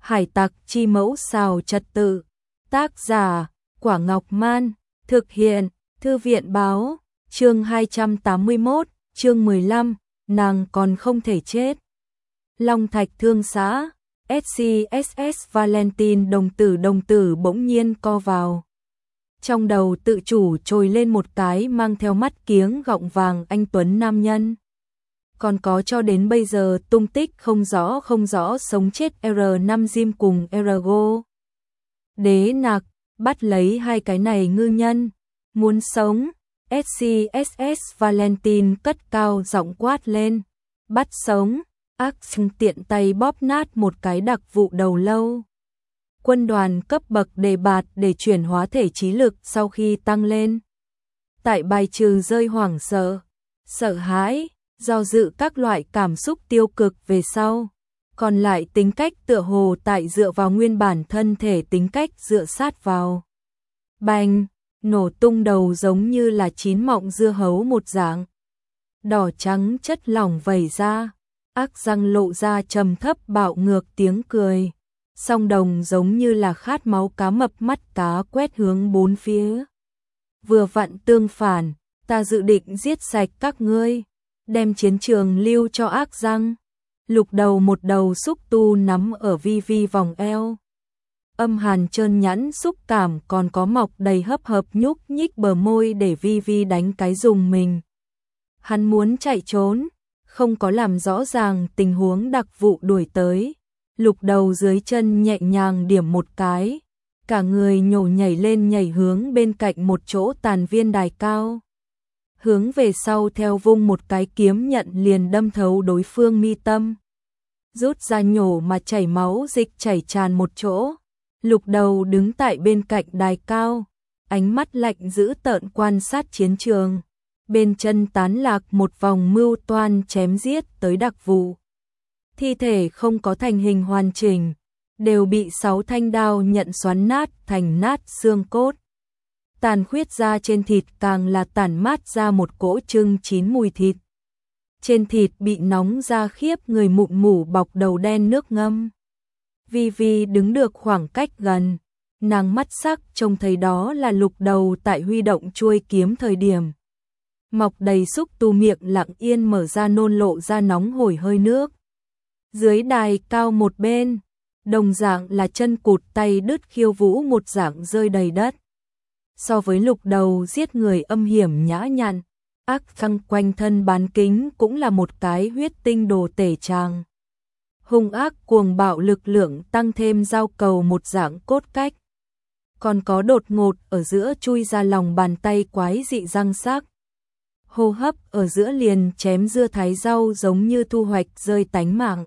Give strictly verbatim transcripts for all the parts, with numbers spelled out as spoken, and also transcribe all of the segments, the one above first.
Hải tặc chi mẫu xào trật tự. Tác giả, Quả Ngọc Man. Thực hiện, Thư viện báo. Chương hai trăm tám mươi mốt, chương mười lăm, nàng còn không thể chết. Long Thạch Thương xã, ét xê ét ét Valentine đồng tử đồng tử bỗng nhiên co vào. Trong đầu tự chủ trồi lên một cái mang theo mắt kiếng gọng vàng anh tuấn nam nhân. Còn có cho đến bây giờ tung tích không rõ không rõ sống chết R năm Jim cùng Ergo. Đế nặc, bắt lấy hai cái này ngư nhân. Muốn sống, ét xê ét ét Valentine cất cao giọng quát lên. Bắt sống, ác tiện tay bóp nát một cái đặc vụ đầu lâu. Quân đoàn cấp bậc đề bạt để chuyển hóa thể trí lực sau khi tăng lên. Tại bài trừ rơi hoảng sợ, sợ hãi, do dự các loại cảm xúc tiêu cực về sau. Còn lại tính cách tựa hồ tại dựa vào nguyên bản thân thể tính cách dựa sát vào. Bành, nổ tung đầu giống như là chín mọng dưa hấu một dạng. Đỏ trắng chất lỏng vẩy ra, ác răng lộ ra trầm thấp bạo ngược tiếng cười. Song đồng giống như là khát máu cá mập mắt cá quét hướng bốn phía. Vừa vặn tương phản, ta dự định giết sạch các ngươi, đem chiến trường lưu cho ác răng. Lục đầu một đầu xúc tu nắm ở vi vi vòng eo. Âm hàn trơn nhẵn xúc cảm còn có mọc đầy hấp hợp nhúc nhích bờ môi để vi vi đánh cái dùng mình. Hắn muốn chạy trốn, không có làm rõ ràng tình huống đặc vụ đuổi tới. Lục đầu dưới chân nhẹ nhàng điểm một cái, cả người nhổ nhảy lên nhảy hướng bên cạnh một chỗ tàn viên đài cao. Hướng về sau theo vung một cái kiếm nhận liền đâm thấu đối phương mi tâm. Rút ra nhổ mà chảy máu dịch chảy tràn một chỗ. Lục đầu đứng tại bên cạnh đài cao, ánh mắt lạnh dữ tợn quan sát chiến trường. Bên chân tán lạc một vòng mưu toan chém giết tới đặc vụ. Thi thể không có thành hình hoàn chỉnh, đều bị sáu thanh đao nhận xoắn nát thành nát xương cốt. Tàn khuyết ra trên thịt càng là tản mát ra một cỗ chưng chín mùi thịt. Trên thịt bị nóng ra khiếp người mụn mủ bọc đầu đen nước ngâm. Vi Vi đứng được khoảng cách gần, nàng mắt sắc trông thấy đó là lục đầu tại huy động chuôi kiếm thời điểm. Mọc đầy xúc tu miệng lặng yên mở ra nôn lộ ra nóng hổi hơi nước. Dưới đài cao một bên, đồng dạng là chân cụt tay đứt khiêu vũ một dạng rơi đầy đất. So với lục đầu giết người âm hiểm nhã nhặn, ác khăng quanh thân bán kính cũng là một cái huyết tinh đồ tể tràng. Hung ác cuồng bạo lực lượng tăng thêm giao cầu một dạng cốt cách. Còn có đột ngột ở giữa chui ra lòng bàn tay quái dị răng sắc. Hô hấp ở giữa liền chém dưa thái rau giống như thu hoạch rơi tánh mạng.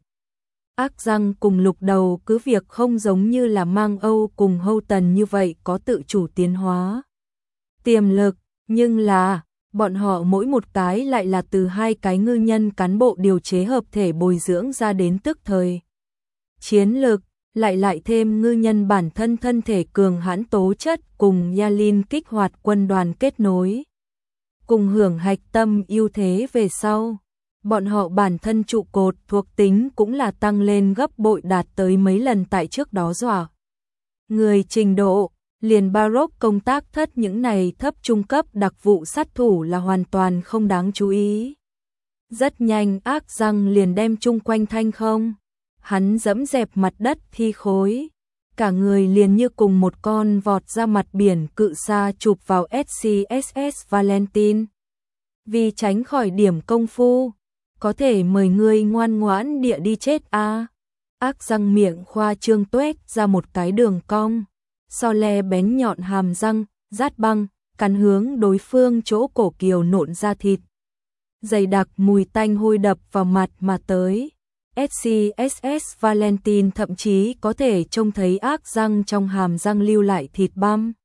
Ác răng cùng lục đầu cứ việc không giống như là mang Âu cùng Hâu Tần như vậy có tự chủ tiến hóa. Tiềm lực, nhưng là, bọn họ mỗi một cái lại là từ hai cái ngư nhân cán bộ điều chế hợp thể bồi dưỡng ra đến tức thời. Chiến lực, lại lại thêm ngư nhân bản thân thân thể cường hãn tố chất cùng Yalin kích hoạt quân đoàn kết nối. Cùng hưởng hạch tâm ưu thế về sau. Bọn họ bản thân trụ cột thuộc tính cũng là tăng lên gấp bội đạt tới mấy lần tại trước đó dọa. Người trình độ, liền Baroque công tác thất những này thấp trung cấp đặc vụ sát thủ là hoàn toàn không đáng chú ý. Rất nhanh ác răng liền đem chung quanh thanh không. Hắn dẫm dẹp mặt đất thi khối. Cả người liền như cùng một con vọt ra mặt biển cự xa chụp vào ét xê ét ét Valentine. Vì tránh khỏi điểm công phu. Có thể mời ngươi ngoan ngoãn địa đi chết a. À. Ác răng miệng khoa trương tuét ra một cái đường cong, so le bén nhọn hàm răng, rát băng, cắn hướng đối phương chỗ cổ kiều nộn ra thịt. Dày đặc mùi tanh hôi đập vào mặt mà tới. ét xê ét ét Valentine thậm chí có thể trông thấy ác răng trong hàm răng lưu lại thịt băm.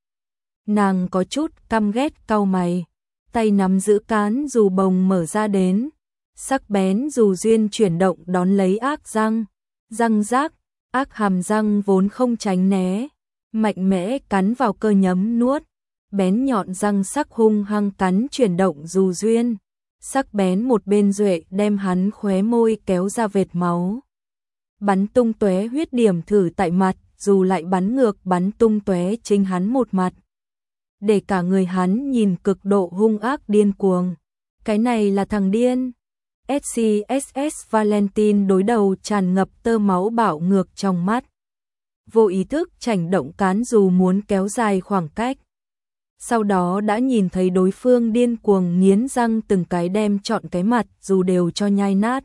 Nàng có chút căm ghét cau mày, tay nắm giữ cán dù bồng mở ra đến. Sắc bén dù duyên chuyển động đón lấy ác răng, răng rác, ác hàm răng vốn không tránh né, mạnh mẽ cắn vào cơ nhấm nuốt, bén nhọn răng sắc hung hăng cắn chuyển động dù duyên, sắc bén một bên duệ đem hắn khóe môi kéo ra vệt máu. bắn tung tóe huyết điểm thử tại mặt, dù lại bắn ngược bắn tung tóe chính hắn một mặt. Để cả người hắn nhìn cực độ hung ác điên cuồng. Cái này là thằng điên. ét xê ét ét Valentine đối đầu tràn ngập tơ máu bạo ngược trong mắt. Vô ý thức chảnh động cán dù muốn kéo dài khoảng cách. Sau đó đã nhìn thấy đối phương điên cuồng nghiến răng từng cái đem trọn cái mặt dù đều cho nhai nát.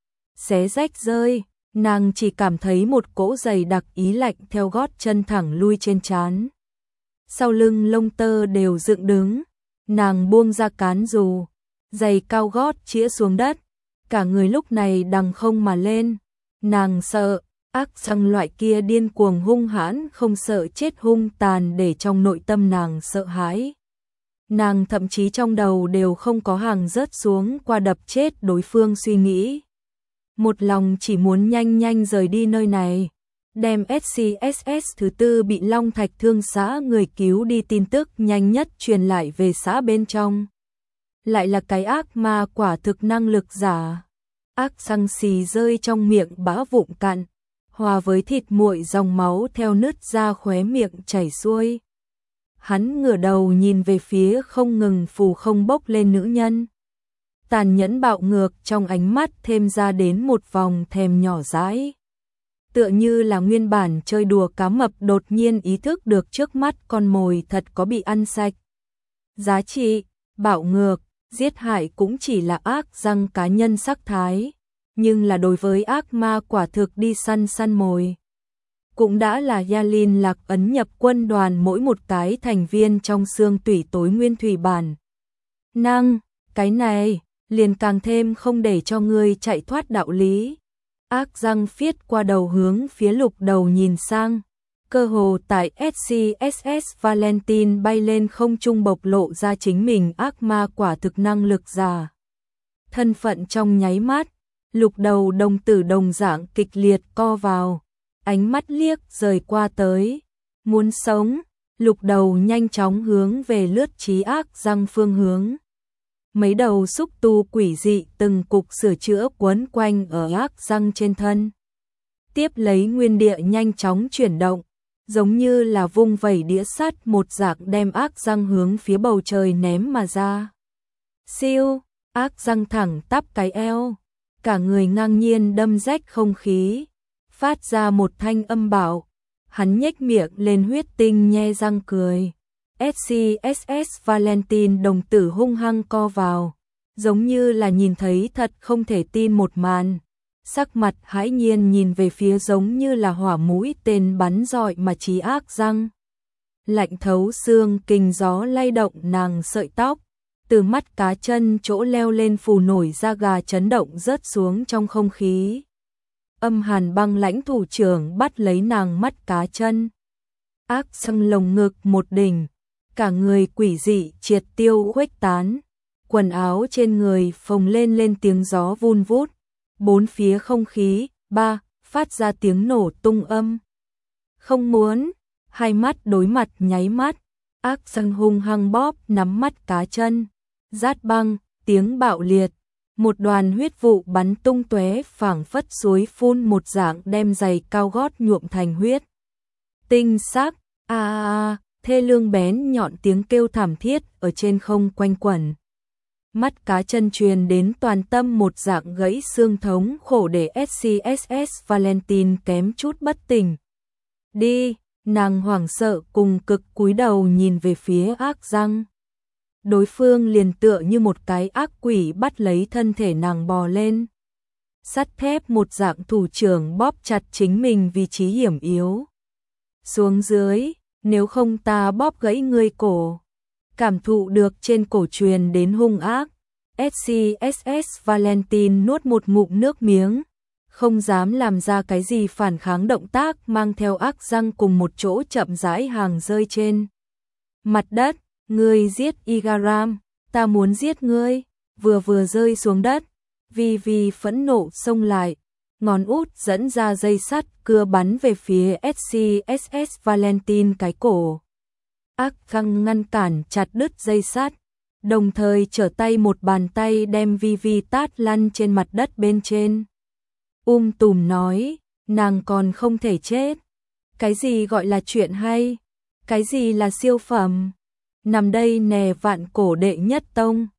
Xé rách rơi, nàng chỉ cảm thấy một cỗ dày đặc ý lạnh theo gót chân thẳng lui trên trán. Sau lưng lông tơ đều dựng đứng, nàng buông ra cán dù, giày cao gót chĩa xuống đất, cả người lúc này đằng không mà lên. Nàng sợ, ác xăng loại kia điên cuồng hung hãn không sợ chết hung tàn để trong nội tâm nàng sợ hãi. Nàng thậm chí trong đầu đều không có hàng rớt xuống qua đập chết đối phương suy nghĩ. Một lòng chỉ muốn nhanh nhanh rời đi nơi này, đem ét xê ét ét thứ tư bị Long Thạch Thương xã người cứu đi tin tức nhanh nhất truyền lại về xã bên trong. Lại là cái ác ma quả thực năng lực giả. Ác xăng xì rơi trong miệng bã vụn cạn, hòa với thịt nguội dòng máu theo nứt ra khóe miệng chảy xuôi. Hắn ngửa đầu nhìn về phía không ngừng phù không bốc lên nữ nhân. Tàn nhẫn bạo ngược trong ánh mắt thêm ra đến một vòng thèm nhỏ dãi. Tựa như là nguyên bản chơi đùa cá mập đột nhiên ý thức được trước mắt con mồi thật có bị ăn sạch. Giá trị, bạo ngược, giết hại cũng chỉ là ác răng cá nhân sắc thái, nhưng là đối với ác ma quả thực đi săn săn mồi. Cũng đã là Yalin lạc ấn nhập quân đoàn mỗi một cái thành viên trong xương tủy tối nguyên thủy bản. Năng, cái này, liền càng thêm không để cho ngươi chạy thoát đạo lý. Ác răng phiết qua đầu hướng phía lục đầu nhìn sang. Cơ hồ tại ét xê ét ét Valentine bay lên không trung bộc lộ ra chính mình ác ma quả thực năng lực giả. Thân phận trong nháy mắt, lục đầu đồng tử đồng dạng kịch liệt co vào, ánh mắt liếc rời qua tới. Muốn sống, lục đầu nhanh chóng hướng về lướt trí ác răng phương hướng. Mấy đầu xúc tu quỷ dị từng cục sửa chữa quấn quanh ở ác răng trên thân. Tiếp lấy nguyên địa nhanh chóng chuyển động, giống như là vung vẩy đĩa sắt một dạng đem ác răng hướng phía bầu trời ném mà ra. Siêu, ác răng thẳng tắp cái eo, cả người ngang nhiên đâm rách không khí, phát ra một thanh âm bạo. Hắn nhếch miệng lên huyết tinh nhe răng cười. ét xê ét ét Valentine đồng tử hung hăng co vào, giống như là nhìn thấy thật không thể tin một màn. Sắc mặt hãi nhiên nhìn về phía giống như là hỏa mũi tên bắn rọi mà chí ác răng. Lạnh thấu xương kình gió lay động nàng sợi tóc, từ mắt cá chân chỗ leo lên phù nổi da gà chấn động rớt xuống trong không khí. Âm hàn băng lãnh thủ trưởng bắt lấy nàng mắt cá chân. Ác xăng lồng ngực một đỉnh, cả người quỷ dị triệt tiêu khuếch tán, quần áo trên người phồng lên lên tiếng gió vun vút, bốn phía không khí, ba, phát ra tiếng nổ tung âm. Không muốn, hai mắt đối mặt nháy mắt, ác xăng hung hăng bóp nắm mắt cá chân, rát băng, tiếng bạo liệt, một đoàn huyết vụ bắn tung tóe phảng phất suối phun một dạng đem giày cao gót nhuộm thành huyết. Tinh sắc, a a a, thê lương bén nhọn tiếng kêu thảm thiết ở trên không quanh quẩn. Mắt cá chân truyền đến toàn tâm một dạng gãy xương thống khổ để ét xê ét ét Valentine kém chút bất tỉnh. Đi, nàng hoảng sợ cùng cực cúi đầu nhìn về phía ác răng. Đối phương liền tựa như một cái ác quỷ bắt lấy thân thể nàng bò lên. Sắt thép một dạng thủ trưởng bóp chặt chính mình vị trí hiểm yếu. Xuống dưới, nếu không ta bóp gãy ngươi cổ. Cảm thụ được trên cổ truyền đến hung ác, ét xê ét ét Valentine nuốt một ngụm nước miếng, không dám làm ra cái gì phản kháng động tác mang theo ác răng cùng một chỗ chậm rãi hàng rơi trên mặt đất. Ngươi giết Igaram, ta muốn giết ngươi, vừa vừa rơi xuống đất, vì vì phẫn nộ xông lại, ngón út dẫn ra dây sắt cưa bắn về phía ét xê ét ét Valentine cái cổ. Ác găng ngăn cản chặt đứt dây sắt, đồng thời trở tay một bàn tay đem vi vi tát lăn trên mặt đất bên trên. Um tùm nói, nàng còn không thể chết. Cái gì gọi là chuyện hay? Cái gì là siêu phẩm? Nằm đây nè vạn cổ đệ nhất tông.